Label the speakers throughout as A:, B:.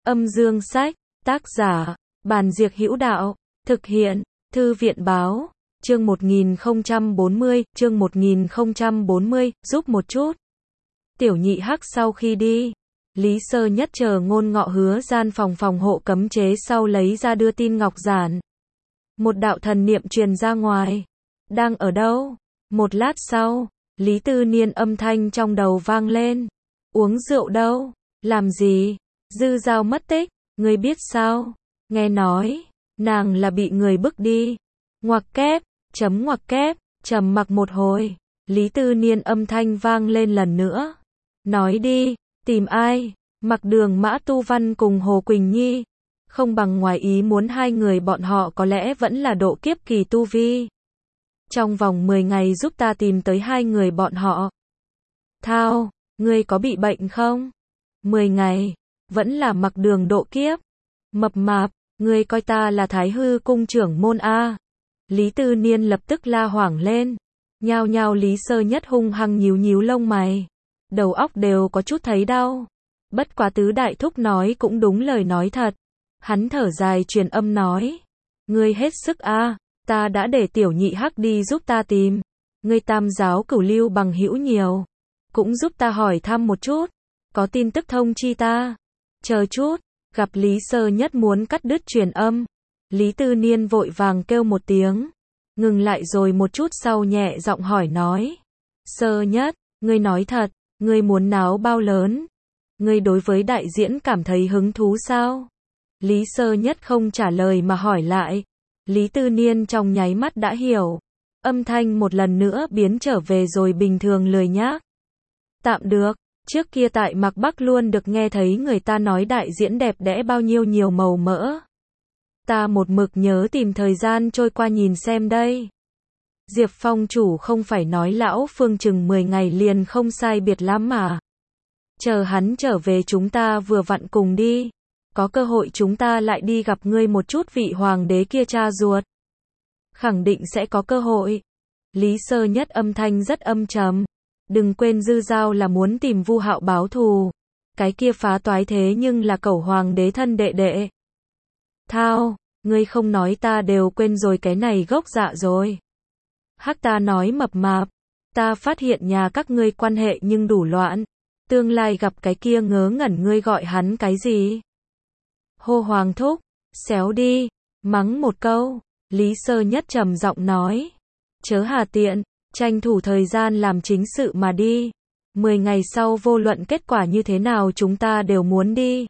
A: Âm dương sách, tác giả, Bàn Diệc Hữu Đạo, thực hiện, Thư viện báo, chương 1040, giúp một chút. Tiểu Nhị Hắc sau khi đi, Lý Sơ Nhất chờ Ngôn Ngọ Hứa gian phòng hộ cấm chế sau lấy ra đưa tin ngọc giản. Một đạo thần niệm truyền ra ngoài. Đang ở đâu? Một lát sau, Lý Tư Niên âm thanh trong đầu vang lên. Uống rượu đâu? Làm gì? Dư Dao mất tích, ngươi biết sao? Nghe nói, nàng là bị người bức đi. Ngoặc kép, trầm mặc một hồi, Lý Tư Niên âm thanh vang lên lần nữa. Nói đi, tìm ai? Mặc Đường Mã Tu Văn cùng Hồ Quỳnh Nhi. Không bằng ngoài ý muốn hai người bọn họ có lẽ vẫn là độ kiếp kỳ tu vi. Trong vòng 10 ngày giúp ta tìm tới hai người bọn họ. Thao, ngươi có bị bệnh không? 10 ngày, vẫn là Mặc Đường độ kiếp. Mập mạp, ngươi coi ta là Thái Hư cung trưởng môn a? Lý Tư Niên lập tức la hoảng lên. Nhao nhao Lý Sơ Nhất hung hăng nhíu lông mày. Đầu óc đều có chút thấy đau. Bất quá tứ đại thúc nói cũng đúng lời nói thật. Hắn thở dài truyền âm nói. Ngươi hết sức a, ta đã để Tiểu Nhị Hắc đi giúp ta tìm. Ngươi Tam giáo Cửu Lưu bằng hữu nhiều. Cũng giúp ta hỏi thăm một chút. Có tin tức thông chi ta. Chờ chút, gặp Lý Sơ Nhất muốn cắt đứt truyền âm. Lý Tư Niên vội vàng kêu một tiếng. Ngừng lại rồi một chút sau nhẹ giọng hỏi nói. Sơ Nhất, ngươi nói thật, ngươi muốn náo bao lớn? Ngươi đối với đại diễn cảm thấy hứng thú sao? Lý Sơ Nhất không trả lời mà hỏi lại. Lý Tư Niên trong nháy mắt đã hiểu. Âm thanh một lần nữa biến trở về rồi bình thường lười nhác. Tạm được, trước kia tại Mạc Bắc luôn được nghe thấy người ta nói đại diễn đẹp đẽ bao nhiêu nhiều màu mỡ. Ta một mực nhớ tìm thời gian trôi qua nhìn xem đây. Diệp Phong chủ không phải nói lão Phương chừng 10 ngày liền không sai biệt lắm mà. Chờ hắn trở về chúng ta vừa vặn cùng đi. Có cơ hội chúng ta lại đi gặp ngươi một chút vị hoàng đế kia cha ruột. Khẳng định sẽ có cơ hội. Lý Sơ Nhất âm thanh rất âm trầm. Đừng quên Dư Dao là muốn tìm Vu Hạo báo thù. Cái kia phá toái thế nhưng là cẩu hoàng đế thân đệ đệ. Thao, ngươi không nói ta đều quên rồi cái này gốc dạ rồi. Hắc ta nói mập mạp. Ta phát hiện nhà các ngươi quan hệ nhưng đủ loạn. Tương lai gặp cái kia ngớ ngẩn ngươi gọi hắn cái gì? Hô Hoàng thúc, xéo đi, mắng một câu. Lý Sơ Nhất trầm giọng nói. Chớ hà tiện, tranh thủ thời gian làm chính sự mà đi. 10 ngày sau vô luận kết quả như thế nào chúng ta đều muốn đi.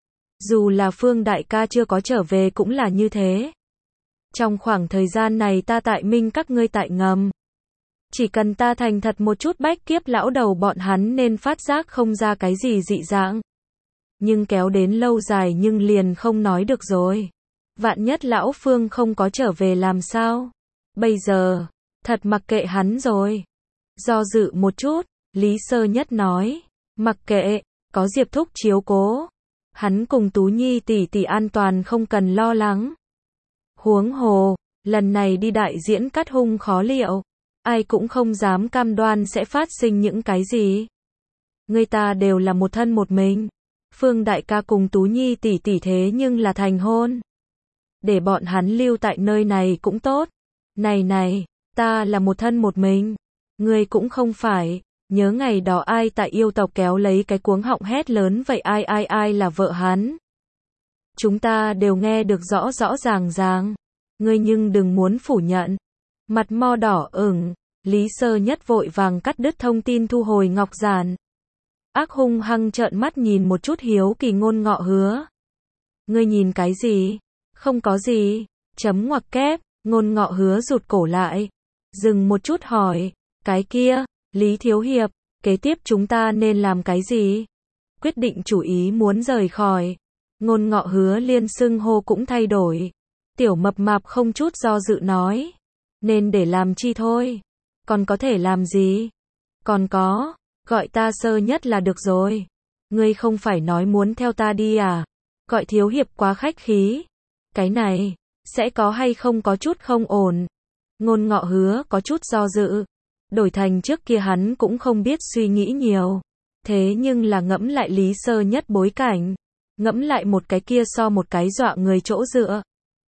A: Dù là Phương đại ca chưa có trở về cũng là như thế. Trong khoảng thời gian này ta tại minh các ngươi tại ngầm. Chỉ cần ta thành thật một chút bách kiếp lão đầu bọn hắn nên phát giác không ra cái gì dị dạng. Nhưng kéo đến lâu dài nhưng liền không nói được rồi. Vạn nhất lão Phương không có trở về làm sao? Bây giờ, thật mặc kệ hắn rồi. Do dự một chút, Lý Sơ Nhất nói. Mặc kệ, có Diệp thúc chiếu cố. Hắn cùng Tú Nhi tỷ tỷ an toàn không cần lo lắng. Huống hồ, lần này đi đại diễn cắt hung khó liệu. Ai cũng không dám cam đoan sẽ phát sinh những cái gì. Người ta đều là một thân một mình. Phương đại ca cùng Tú Nhi tỷ tỷ thế nhưng là thành hôn. Để bọn hắn lưu tại nơi này cũng tốt. Này, ta là một thân một mình. Người cũng không phải. Nhớ ngày đó ai tại yêu tộc kéo lấy cái cuống họng hét lớn vậy ai là vợ hắn. Chúng ta đều nghe được rõ ràng. Ngươi nhưng đừng muốn phủ nhận. Mặt mo đỏ ửng, Lý Sơ Nhất vội vàng cắt đứt thông tin thu hồi ngọc giản. Ác hung hăng trợn mắt nhìn một chút hiếu kỳ Ngôn Ngọ Hứa. Ngươi nhìn cái gì? Không có gì. Ngoặc kép, Ngôn Ngọ Hứa rụt cổ lại. Dừng một chút hỏi. Cái kia, Lý Thiếu Hiệp, kế tiếp chúng ta nên làm cái gì? Quyết định chủ ý muốn rời khỏi. Ngôn Ngọ Hứa liên xưng hô cũng thay đổi. Tiểu mập mạp không chút do dự nói. Nên để làm chi thôi. Còn có thể làm gì? Còn có, gọi ta Sơ Nhất là được rồi. Ngươi không phải nói muốn theo ta đi à? Gọi Thiếu Hiệp quá khách khí. Cái này, sẽ có hay không có chút không ổn. Ngôn Ngọ Hứa có chút do dự. Đổi thành trước kia hắn cũng không biết suy nghĩ nhiều. Thế nhưng là ngẫm lại Lý Sơ Nhất bối cảnh. Ngẫm lại một cái kia so một cái dọa người chỗ dựa.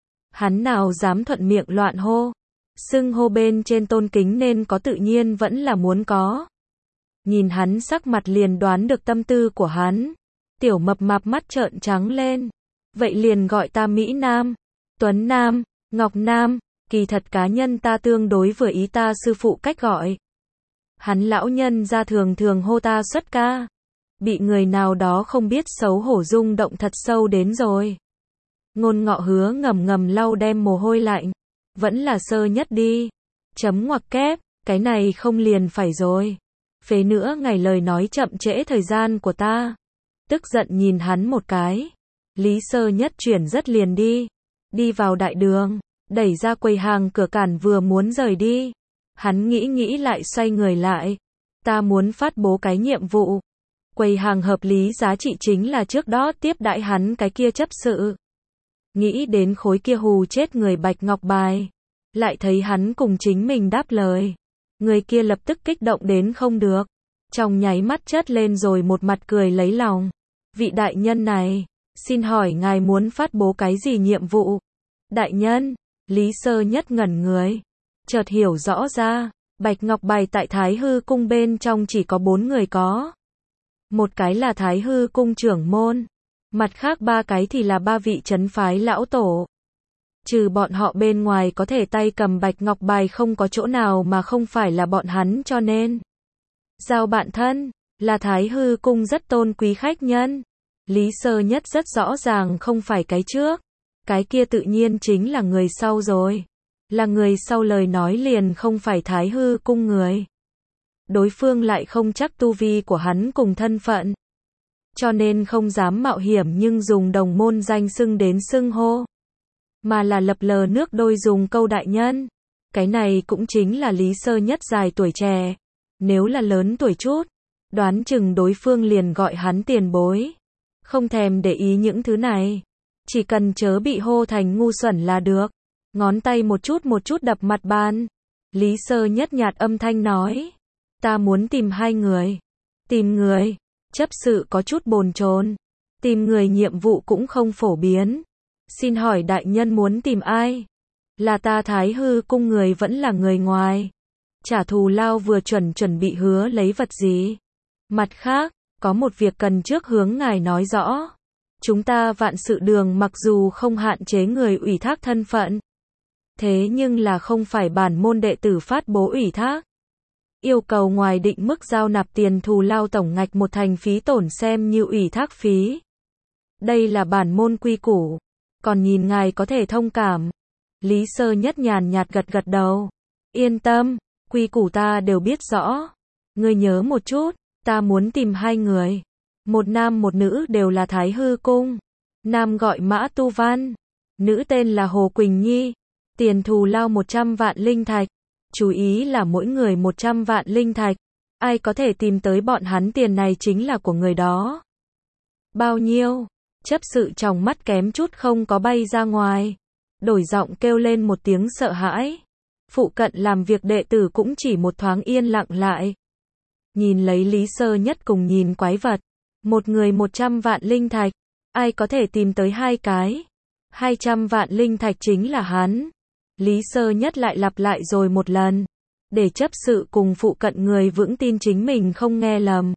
A: Hắn nào dám thuận miệng loạn hô. Xưng hô bên trên tôn kính nên có tự nhiên vẫn là muốn có. Nhìn hắn sắc mặt liền đoán được tâm tư của hắn. Tiểu mập mạp mắt trợn trắng lên. Vậy liền gọi ta Mỹ Nam, Tuấn Nam, Ngọc Nam, kỳ thật cá nhân ta tương đối vừa ý ta sư phụ cách gọi. Hắn lão nhân ra thường thường hô ta xuất ca. Bị người nào đó không biết xấu hổ rung động thật sâu đến rồi. Ngôn Ngọ Hứa ngầm ngầm lau đem mồ hôi lạnh. Vẫn là Sơ Nhất đi. Chấm ngoặc kép, cái này không liền phải rồi. Phế nữa ngày lời nói chậm trễ thời gian của ta. Tức giận nhìn hắn một cái. Lý Sơ Nhất chuyển rất liền đi. Đi vào đại đường, đẩy ra quầy hàng cửa cản vừa muốn rời đi. Hắn nghĩ lại xoay người lại. Ta muốn phát bố cái nhiệm vụ. Quầy hàng hợp lý giá trị chính là trước đó tiếp đãi hắn cái kia chấp sự. Nghĩ đến khối kia hù chết người bạch ngọc bài. Lại thấy hắn cùng chính mình đáp lời. Người kia lập tức kích động đến không được. Trong nháy mắt chớt lên rồi một mặt cười lấy lòng. Vị đại nhân này, xin hỏi ngài muốn phát bố cái gì nhiệm vụ? Đại nhân, Lý Sơ Nhất ngẩn người. Chợt hiểu rõ ra, bạch ngọc bài tại Thái Hư cung bên trong chỉ có 4 người có. Một cái là Thái Hư cung trưởng môn. Mặt khác 3 cái thì là 3 vị trấn phái lão tổ. Trừ bọn họ bên ngoài có thể tay cầm bạch ngọc bài không có chỗ nào mà không phải là bọn hắn cho nên. Giao bạn thân, là Thái Hư cung rất tôn quý khách nhân. Lý Sơ Nhất rất rõ ràng không phải cái trước. Cái kia tự nhiên chính là người sau rồi. Là người sau lời nói liền không phải Thái Hư cung người. Đối phương lại không chắc tu vi của hắn cùng thân phận. Cho nên không dám mạo hiểm nhưng dùng đồng môn danh xưng đến xưng hô. Mà là lập lờ nước đôi dùng câu đại nhân. Cái này cũng chính là Lý Sơ Nhất dài tuổi trẻ. Nếu là lớn tuổi chút, đoán chừng đối phương liền gọi hắn tiền bối. Không thèm để ý những thứ này. Chỉ cần chớ bị hô thành ngu xuẩn là được. Ngón tay một chút đập mặt bàn. Lý Sơ Nhất nhạt âm thanh nói. Ta muốn tìm 2 người. Tìm người. Chấp sự có chút bồn chồn. Tìm người nhiệm vụ cũng không phổ biến. Xin hỏi đại nhân muốn tìm ai? Là ta Thái Hư cung người vẫn là người ngoài? Trả thù lao vừa chuẩn bị hứa lấy vật gì? Mặt khác, có một việc cần trước hướng ngài nói rõ. Chúng ta Vạn Sự Đường mặc dù không hạn chế người ủy thác thân phận. Thế nhưng là không phải bản môn đệ tử phát bố ủy thác. Yêu cầu ngoài định mức giao nạp tiền thù lao tổng ngạch một thành phí tổn xem như ủy thác phí. Đây là bản môn quy củ. Còn nhìn ngài có thể thông cảm. Lý Sơ Nhất nhàn nhạt gật đầu. Yên tâm, quy củ ta đều biết rõ. Ngươi nhớ một chút, ta muốn tìm 2 người. Một nam một nữ đều là Thái Hư cung. Nam gọi Mã Tu Văn. Nữ tên là Hồ Quỳnh Nhi. Tiền thù lao 100 vạn linh thạch. Chú ý là mỗi người 100 vạn linh thạch. Ai có thể tìm tới bọn hắn tiền này chính là của người đó. Bao nhiêu? Chấp sự trong mắt kém chút không có bay ra ngoài. Đổi giọng kêu lên một tiếng sợ hãi. Phụ cận làm việc đệ tử cũng chỉ một thoáng yên lặng lại. Nhìn lấy Lý Sơ Nhất cùng nhìn quái vật. Một người 100 vạn linh thạch. Ai có thể tìm tới 2 cái? 200 vạn linh thạch chính là hắn. Lý Sơ Nhất lại lặp lại rồi một lần. Để chấp sự cùng phụ cận người vững tin chính mình không nghe lầm.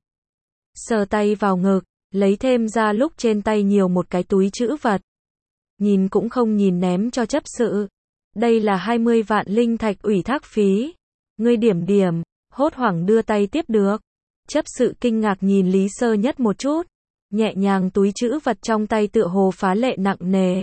A: Sờ tay vào ngực. Lấy thêm ra lúc trên tay nhiều một cái túi trữ vật. Nhìn cũng không nhìn ném cho chấp sự. Đây là 20 vạn linh thạch ủy thác phí. Ngươi điểm, hốt hoảng đưa tay tiếp được. Chấp sự kinh ngạc nhìn Lý Sơ Nhất một chút. Nhẹ nhàng túi trữ vật trong tay tựa hồ phá lệ nặng nề.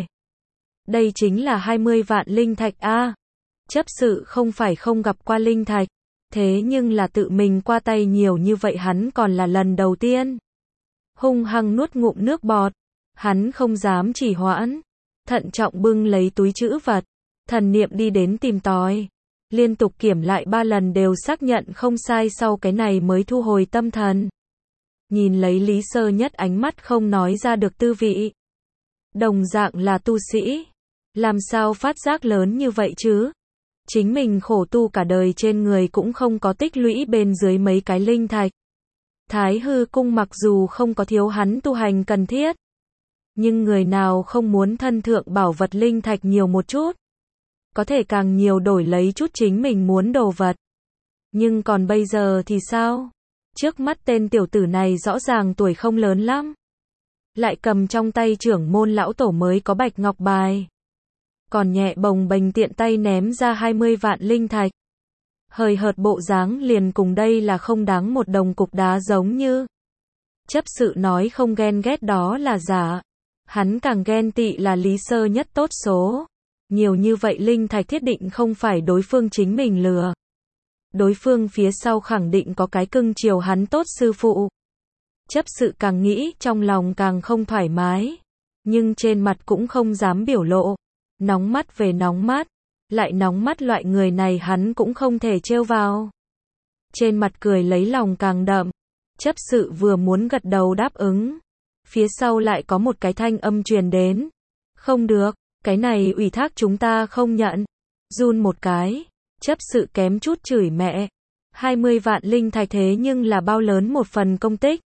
A: Đây chính là 20 vạn linh thạch a. Chấp sự không phải không gặp qua linh thạch. Thế nhưng là tự mình qua tay nhiều như vậy hắn còn là lần đầu tiên. Hung hăng nuốt ngụm nước bọt. Hắn không dám trì hoãn. Thận trọng bưng lấy túi trữ vật. Thần niệm đi đến tìm tòi. Liên tục kiểm lại 3 lần đều xác nhận không sai sau cái này mới thu hồi tâm thần. Nhìn lấy Lý Sơ Nhất ánh mắt không nói ra được tư vị. Đồng dạng là tu sĩ. Làm sao phát giác lớn như vậy chứ? Chính mình khổ tu cả đời trên người cũng không có tích lũy bên dưới mấy cái linh thạch. Thái Hư cung mặc dù không có thiếu hắn tu hành cần thiết. Nhưng người nào không muốn thân thượng bảo vật linh thạch nhiều một chút? Có thể càng nhiều đổi lấy chút chính mình muốn đồ vật. Nhưng còn bây giờ thì sao? Trước mắt tên tiểu tử này rõ ràng tuổi không lớn lắm. Lại cầm trong tay trưởng môn lão tổ mới có bạch ngọc bài. Còn nhẹ bồng bềnh tiện tay ném ra 20 vạn linh thạch. Hời hợt bộ dáng liền cùng đây là không đáng một đồng cục đá giống như. Chấp sự nói không ghen ghét đó là giả. Hắn càng ghen tị là Lý Sơ Nhất tốt số. Nhiều như vậy linh thạch thiết định không phải đối phương chính mình lừa. Đối phương phía sau khẳng định có cái cưng chiều hắn tốt sư phụ. Chấp sự càng nghĩ trong lòng càng không thoải mái. Nhưng trên mặt cũng không dám biểu lộ. Nóng mắt về nóng mắt. Lại nóng mắt loại người này hắn cũng không thể trêu vào. Trên mặt cười lấy lòng càng đậm. Chấp sự vừa muốn gật đầu đáp ứng. Phía sau lại có một cái thanh âm truyền đến. Không được, cái này ủy thác chúng ta không nhận. Run một cái. Chấp sự kém chút chửi mẹ. 20 vạn linh thạch thế nhưng là bao lớn một phần công tích.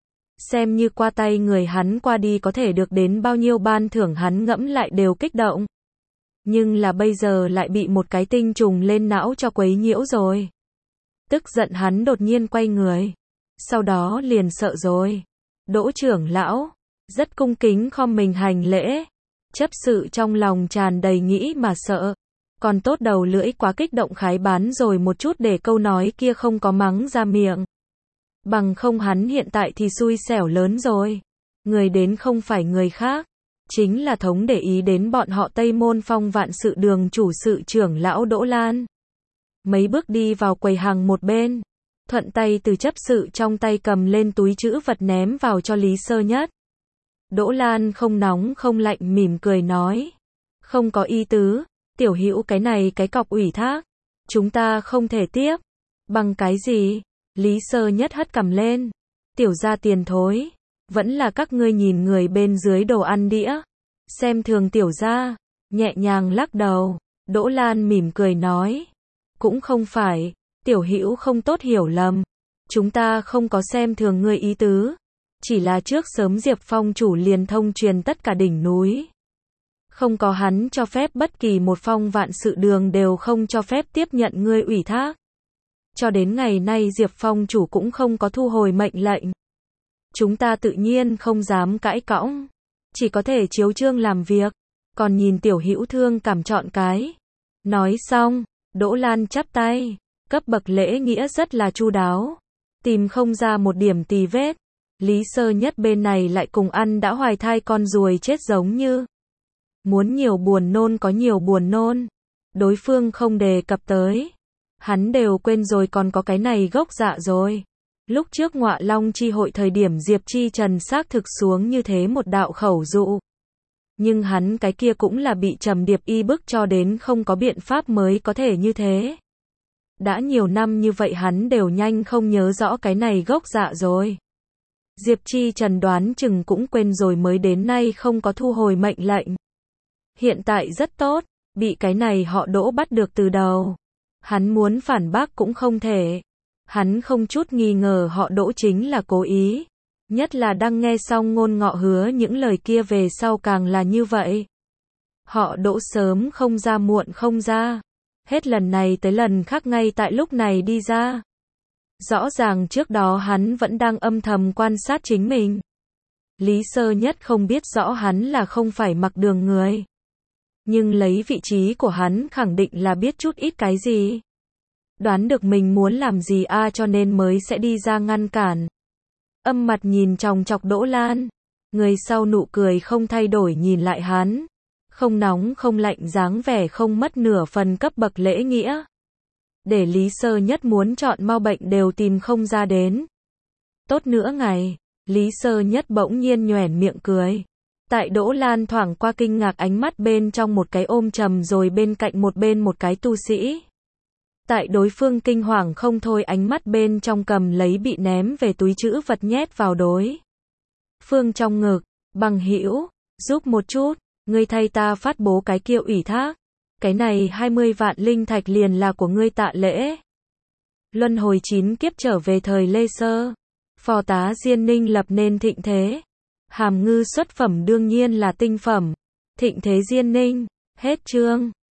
A: Xem như qua tay người hắn qua đi có thể được đến bao nhiêu ban thưởng hắn ngẫm lại đều kích động. Nhưng là bây giờ lại bị một cái tinh trùng lên não cho quấy nhiễu rồi. Tức giận hắn đột nhiên quay người. Sau đó liền sợ rồi. Đỗ trưởng lão, rất cung kính khom mình hành lễ. Chấp sự trong lòng tràn đầy nghĩ mà sợ. Còn tốt đầu lưỡi quá kích động khái bán rồi một chút để câu nói kia không có mắng ra miệng. Bằng không hắn hiện tại thì xui xẻo lớn rồi. Người đến không phải người khác. Chính là thống để ý đến bọn họ Tây Môn Phong Vạn Sự Đường chủ sự trưởng lão Đỗ Lan. Mấy bước đi vào quầy hàng một bên. Thuận tay từ chấp sự trong tay cầm lên túi trữ vật ném vào cho Lý Sơ Nhất. Đỗ Lan không nóng không lạnh mỉm cười nói. Không có ý tứ, tiểu hữu cái này cái cọc ủy thác. Chúng ta không thể tiếp. Bằng cái gì? Lý Sơ Nhất hất cằm lên. Tiểu gia tiền thối. Vẫn là các ngươi nhìn người bên dưới đồ ăn đĩa. Xem thường tiểu gia. Nhẹ nhàng lắc đầu. Đỗ Lan mỉm cười nói. Cũng không phải. Tiểu hữu không tốt hiểu lầm. Chúng ta không có xem thường ngươi ý tứ. Chỉ là trước sớm Diệp Phong chủ liền thông truyền tất cả đỉnh núi. Không có hắn cho phép bất kỳ một phong vạn sự đường đều không cho phép tiếp nhận ngươi ủy thác. Cho đến ngày nay Diệp Phong chủ cũng không có thu hồi mệnh lệnh. Chúng ta tự nhiên không dám cãi cõng. Chỉ có thể chiếu chương làm việc. Còn nhìn tiểu hữu thương cảm chọn cái. Nói xong, Đỗ Lan chắp tay. Cấp bậc lễ nghĩa rất là chu đáo. Tìm không ra một điểm tì vết. Lý Sơ Nhất bên này lại cùng ăn đã hoài thai con ruồi chết giống như. Muốn nhiều buồn nôn có nhiều buồn nôn. Đối phương không đề cập tới. Hắn đều quên rồi còn có cái này gốc dạ rồi. Lúc trước Ngọa Long chi hội thời điểm Diệp Chi Trần xác thực xuống như thế một đạo khẩu dụ. Nhưng hắn cái kia cũng là bị Trầm Điệp y bức cho đến không có biện pháp mới có thể như thế. Đã nhiều năm như vậy hắn đều nhanh không nhớ rõ cái này gốc dạ rồi. Diệp Chi Trần đoán chừng cũng quên rồi mới đến nay không có thu hồi mệnh lệnh. Hiện tại rất tốt, bị cái này họ Đỗ bắt được từ đầu. Hắn muốn phản bác cũng không thể. Hắn không chút nghi ngờ họ Đỗ chính là cố ý. Nhất là đang nghe xong Ngôn Ngọ hứa những lời kia về sau càng là như vậy. Họ Đỗ sớm không ra muộn không ra. Hết lần này tới lần khác ngay tại lúc này đi ra. Rõ ràng trước đó hắn vẫn đang âm thầm quan sát chính mình. Lý Sơ Nhất không biết rõ hắn là không phải Mặc Đường người. Nhưng lấy vị trí của hắn khẳng định là biết chút ít cái gì. Đoán được mình muốn làm gì cho nên mới sẽ đi ra ngăn cản. Âm mặt nhìn chòng chọc Đỗ Lan. Người sau nụ cười không thay đổi nhìn lại hắn. Không nóng không lạnh dáng vẻ không mất nửa phần cấp bậc lễ nghĩa. Để Lý Sơ Nhất muốn chọn mau bệnh đều tìm không ra đến. Tốt nữa ngày, Lý Sơ Nhất bỗng nhiên nhoẻn miệng cười. Tại Đỗ Lan thoảng qua kinh ngạc ánh mắt bên trong một cái ôm trầm rồi bên cạnh một cái tu sĩ. Tại đối phương kinh hoàng không thôi ánh mắt bên trong cầm lấy bị ném về túi trữ vật nhét vào đối phương trong ngực. Bằng hữu, giúp một chút, ngươi thay ta phát bố cái kia ủy thác. Cái này 20 vạn linh thạch liền là của ngươi tạ lễ. Luân hồi 9 kiếp trở về thời Lê Sơ. Phò tá Diên Ninh lập nên thịnh thế. Hàm ngư xuất phẩm đương nhiên là tinh phẩm. Thịnh Thế Diên Ninh. Hết chương.